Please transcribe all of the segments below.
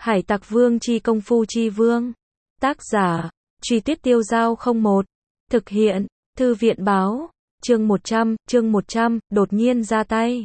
Hải Tặc Vương chi công phu chi vương. Tác giả, Truy Tuyết Tiêu Giao 01. Thực hiện, Thư viện báo. Chương 100, đột nhiên ra tay.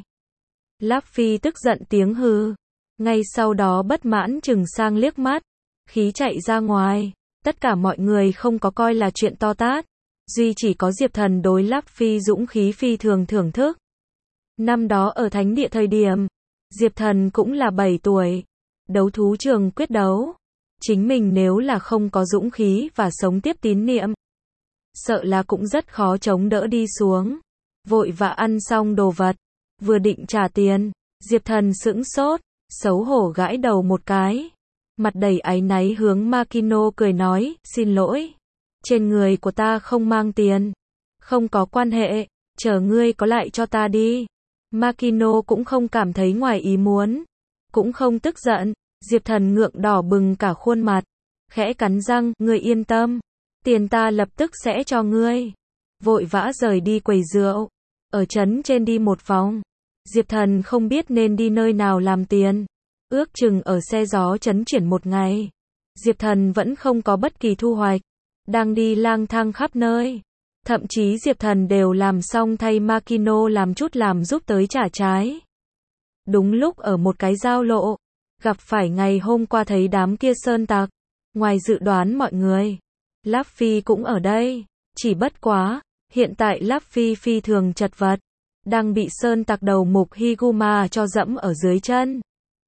Luffy tức giận tiếng hừ. Ngay sau đó bất mãn chừng sang liếc mắt. Khí chạy ra ngoài. Tất cả mọi người không có coi là chuyện to tát. Duy chỉ có Diệp Thần đối Luffy dũng khí phi thường thưởng thức. Năm đó ở Thánh Địa thời điểm, Diệp Thần cũng là 7 tuổi. Đấu thú trường quyết đấu. Chính mình nếu là không có dũng khí và sống tiếp tín niệm, sợ là cũng rất khó chống đỡ đi xuống. Vội vã ăn xong đồ vật, vừa định trả tiền, Diệp Thần sững sốt, xấu hổ gãi đầu một cái. Mặt đầy áy náy hướng Makino cười nói, xin lỗi. Trên người của ta không mang tiền. Không có quan hệ, chờ ngươi có lại cho ta đi. Makino cũng không cảm thấy ngoài ý muốn. Cũng không tức giận. Diệp Thần ngượng đỏ bừng cả khuôn mặt. Khẽ cắn răng, ngươi yên tâm. Tiền ta lập tức sẽ cho ngươi. Vội vã rời đi quầy rượu. Ở trấn trên đi một vòng. Diệp Thần không biết nên đi nơi nào làm tiền. Ước chừng ở xe gió trấn chuyển một ngày. Diệp Thần vẫn không có bất kỳ thu hoạch. Đang đi lang thang khắp nơi. Thậm chí Diệp Thần đều làm xong thay Makino làm chút làm giúp tới trả trái. Đúng lúc ở một cái giao lộ, gặp phải ngày hôm qua thấy đám kia sơn tặc. Ngoài dự đoán mọi người, Luffy cũng ở đây. Chỉ bất quá, hiện tại Luffy phi thường chật vật. Đang bị sơn tặc đầu mục Higuma cho dẫm ở dưới chân.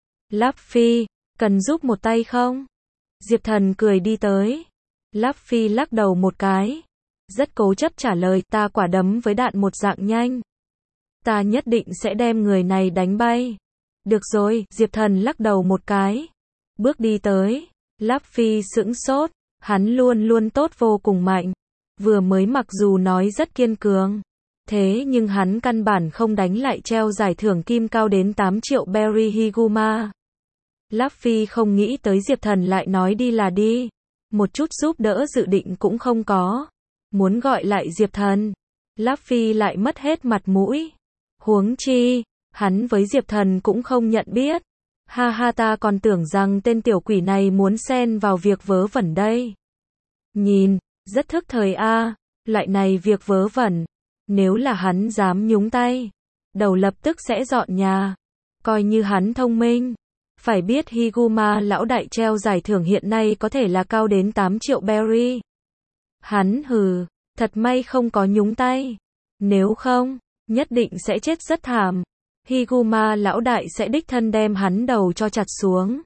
Luffy, cần giúp một tay không? Diệp Thần cười đi tới. Luffy lắc đầu một cái. Rất cố chấp trả lời, ta quả đấm với đạn một dạng nhanh. Ta nhất định sẽ đem người này đánh bay. Được rồi, Diệp Thần lắc đầu một cái. Bước đi tới. Luffy sững sốt. Hắn luôn luôn tốt vô cùng mạnh. Vừa mới mặc dù nói rất kiên cường. Thế nhưng hắn căn bản không đánh lại treo giải thưởng kim cao đến 8 triệu berry Higuma. Luffy không nghĩ tới Diệp Thần lại nói đi là đi. Một chút giúp đỡ dự định cũng không có. Muốn gọi lại Diệp Thần. Luffy lại mất hết mặt mũi. Huống chi, hắn với Diệp Thần cũng không nhận biết. Ha ha, ta còn tưởng rằng tên tiểu quỷ này muốn xen vào việc vớ vẩn đây. Nhìn, rất thức thời a, loại này việc vớ vẩn. Nếu là hắn dám nhúng tay, đầu lập tức sẽ dọn nhà. Coi như hắn thông minh. Phải biết Higuma lão đại treo giải thưởng hiện nay có thể là cao đến 8 triệu berry. Hắn hừ, thật may không có nhúng tay. Nếu không, nhất định sẽ chết rất thảm. Higuma lão đại sẽ đích thân đem hắn đầu cho chặt xuống.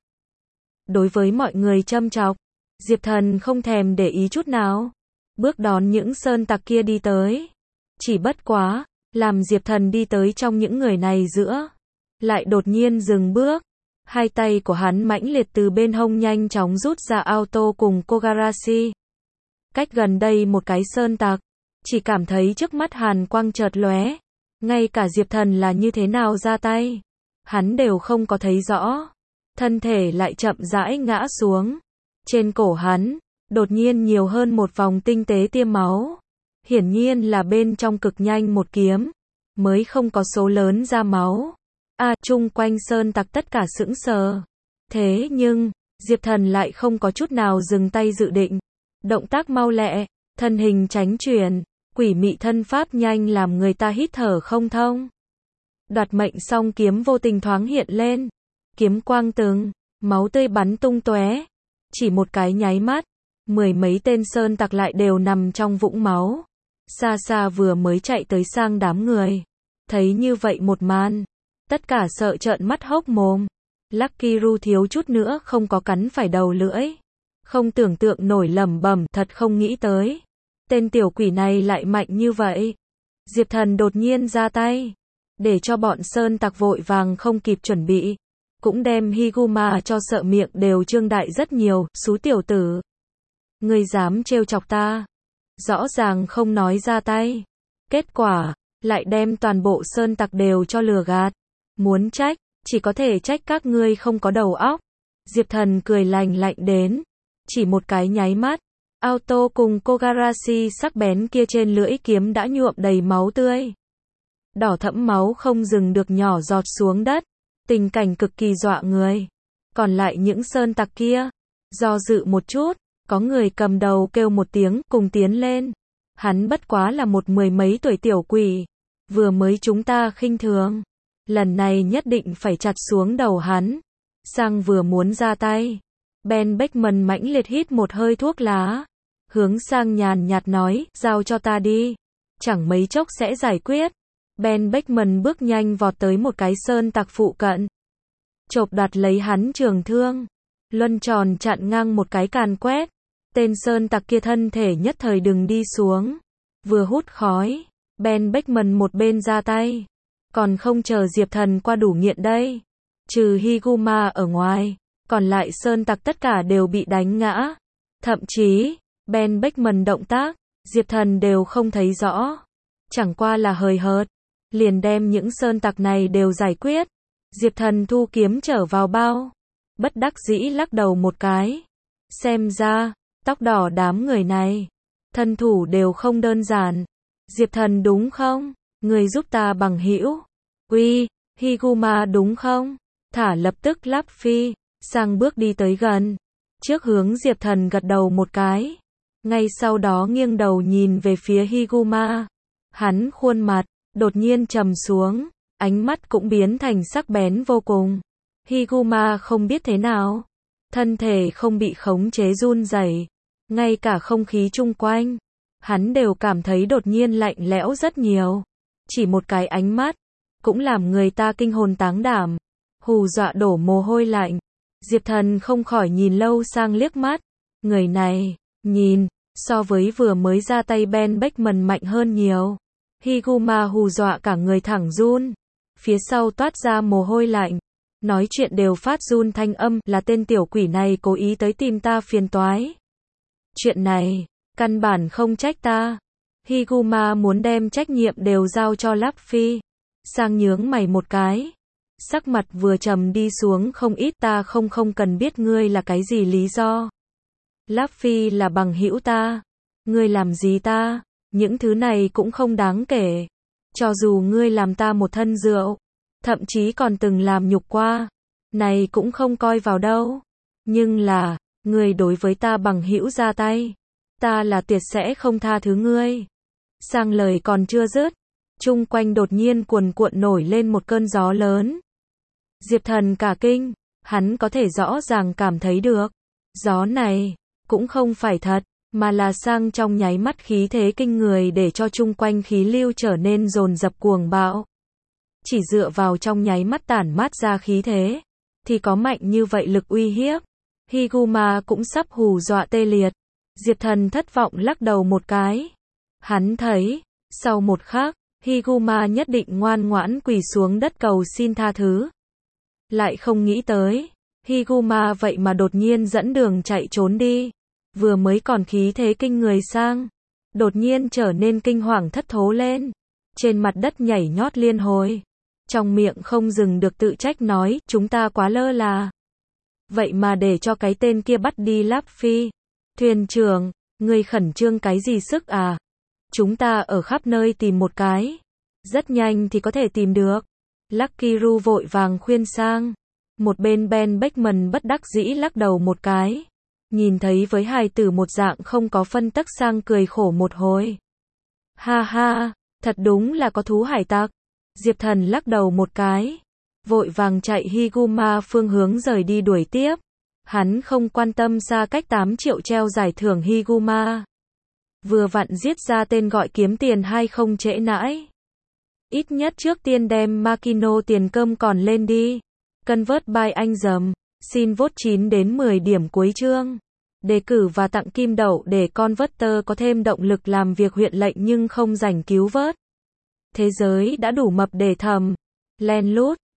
Đối với mọi người châm chọc, Diệp Thần không thèm để ý chút nào. Bước đón những sơn tặc kia đi tới. Chỉ bất quá, làm Diệp Thần đi tới trong những người này giữa. Lại đột nhiên dừng bước. Hai tay của hắn mãnh liệt từ bên hông nhanh chóng rút ra auto cùng Kogarashi. Cách gần đây một cái sơn tặc. Chỉ cảm thấy trước mắt hàn quang chợt lóe. Ngay cả Diệp Thần là như thế nào ra tay, hắn đều không có thấy rõ. Thân thể lại chậm rãi ngã xuống. Trên cổ hắn, đột nhiên nhiều hơn một vòng tinh tế tiêm máu. Hiển nhiên là bên trong cực nhanh một kiếm, mới không có số lớn ra máu. Chung quanh sơn tặc tất cả sững sờ. Thế nhưng, Diệp Thần lại không có chút nào dừng tay dự định. Động tác mau lẹ, thân hình tránh chuyển. Quỷ mị thân pháp nhanh làm người ta hít thở không thông. Đoạt mệnh song kiếm vô tình thoáng hiện lên. Kiếm quang từng, máu tươi bắn tung tóe. Chỉ một cái nháy mắt, mười mấy tên sơn tặc lại đều nằm trong vũng máu. Xa xa vừa mới chạy tới sang đám người. Thấy như vậy một màn, tất cả sợ trợn mắt hốc mồm. Lucky Ru thiếu chút nữa không có cắn phải đầu lưỡi. Không tưởng tượng nổi lẩm bẩm, thật không nghĩ tới. Tên tiểu quỷ này lại mạnh như vậy. Diệp Thần đột nhiên ra tay. Để cho bọn sơn tặc vội vàng không kịp chuẩn bị. Cũng đem Higuma cho sợ miệng đều trương đại rất nhiều. Xú tiểu tử. Ngươi dám trêu chọc ta. Rõ ràng không nói ra tay. Kết quả, lại đem toàn bộ sơn tặc đều cho lừa gạt. Muốn trách, chỉ có thể trách các ngươi không có đầu óc. Diệp Thần cười lạnh lạnh đến. Chỉ một cái nháy mắt. Auto cùng Kogarashi sắc bén kia trên lưỡi kiếm đã nhuộm đầy máu tươi. Đỏ thẫm máu không dừng được nhỏ giọt xuống đất. Tình cảnh cực kỳ dọa người. Còn lại những sơn tặc kia, do dự một chút, có người cầm đầu kêu một tiếng, cùng tiến lên. Hắn bất quá là một mười mấy tuổi tiểu quỷ, vừa mới chúng ta khinh thường. Lần này nhất định phải chặt xuống đầu hắn. Sang vừa muốn ra tay. Ben Beckman mãnh liệt hít một hơi thuốc lá. Hướng Sang nhàn nhạt nói, giao cho ta đi. Chẳng mấy chốc sẽ giải quyết. Ben Beckman bước nhanh vọt tới một cái sơn tặc phụ cận. Chộp đoạt lấy hắn trường thương. Luân tròn chặn ngang một cái càn quét. Tên sơn tặc kia thân thể nhất thời đừng đi xuống. Vừa hút khói. Ben Beckman một bên ra tay. Còn không chờ Diệp Thần qua đủ nghiện đây. Trừ Higuma ở ngoài. Còn lại sơn tặc tất cả đều bị đánh ngã. Thậm chí, Ben Beckman động tác, Diệp Thần đều không thấy rõ. Chẳng qua là hời hợt. Liền đem những sơn tặc này đều giải quyết. Diệp Thần thu kiếm trở vào bao. Bất đắc dĩ lắc đầu một cái. Xem ra, tóc đỏ đám người này. Thân thủ đều không đơn giản. Diệp Thần đúng không? Người giúp ta bằng hữu. Uy, Higuma đúng không? Thả lập tức lắp phi. Sang bước đi tới gần. Trước hướng Diệp Thần gật đầu một cái. Ngay sau đó nghiêng đầu nhìn về phía Higuma. Hắn khuôn mặt, đột nhiên trầm xuống. Ánh mắt cũng biến thành sắc bén vô cùng. Higuma không biết thế nào. Thân thể không bị khống chế run rẩy. Ngay cả không khí chung quanh. Hắn đều cảm thấy đột nhiên lạnh lẽo rất nhiều. Chỉ một cái ánh mắt. Cũng làm người ta kinh hồn táng đảm. Hù dọa đổ mồ hôi lạnh. Diệp Thần không khỏi nhìn lâu Sang liếc mắt. Người này, nhìn, so với vừa mới ra tay Ben Beckman mạnh hơn nhiều. Higuma hù dọa cả người thẳng run. Phía sau toát ra mồ hôi lạnh. Nói chuyện đều phát run thanh âm, là tên tiểu quỷ này cố ý tới tìm ta phiền toái. Chuyện này, căn bản không trách ta. Higuma muốn đem trách nhiệm đều giao cho Luffy. Sang nhướng mày một cái. Sắc mặt vừa trầm đi xuống không ít, ta không cần biết ngươi là cái gì lý do. Luffy là bằng hữu ta. Ngươi làm gì ta? Những thứ này cũng không đáng kể. Cho dù ngươi làm ta một thân rượu, thậm chí còn từng làm nhục qua, này cũng không coi vào đâu. Nhưng là, ngươi đối với ta bằng hữu ra tay, ta là tuyệt sẽ không tha thứ ngươi. Sang lời còn chưa dứt, chung quanh đột nhiên cuồn cuộn nổi lên một cơn gió lớn. Diệp Thần cả kinh, hắn có thể rõ ràng cảm thấy được. Gió này, cũng không phải thật, mà là Sang trong nháy mắt khí thế kinh người để cho chung quanh khí lưu trở nên dồn dập cuồng bạo. Chỉ dựa vào trong nháy mắt tản mát ra khí thế, thì có mạnh như vậy lực uy hiếp. Higuma cũng sắp hù dọa tê liệt. Diệp Thần thất vọng lắc đầu một cái. Hắn thấy, sau một khắc, Higuma nhất định ngoan ngoãn quỳ xuống đất cầu xin tha thứ. Lại không nghĩ tới, Higuma vậy mà đột nhiên dẫn đường chạy trốn đi. Vừa mới còn khí thế kinh người Sang, đột nhiên trở nên kinh hoàng thất thố lên. Trên mặt đất nhảy nhót liên hồi. Trong miệng không dừng được tự trách nói, chúng ta quá lơ là. Vậy mà để cho cái tên kia bắt đi Luffy. Thuyền trưởng, ngươi khẩn trương cái gì sức à? Chúng ta ở khắp nơi tìm một cái. Rất nhanh thì có thể tìm được. Lucky Ru vội vàng khuyên Sang. Một bên Ben Beckman bất đắc dĩ lắc đầu một cái. Nhìn thấy với hài tử một dạng không có phân tắc, Sang cười khổ một hồi. Ha ha, thật đúng là có thú hải tặc. Diệp Thần lắc đầu một cái. Vội vàng chạy Higuma phương hướng rời đi đuổi tiếp. Hắn không quan tâm xa cách 8 triệu treo giải thưởng Higuma. Vừa vặn giết ra tên gọi kiếm tiền hay không trễ nãi. Ít nhất trước tiên đem Makino tiền cơm còn lên đi. Convert by anh dầm. Xin vote 9 đến 10 điểm cuối chương. Đề cử và tặng kim đậu để Converter có thêm động lực làm việc huyện lệnh nhưng không rảnh cứu vớt. Thế giới đã đủ mập để thầm. Len lút.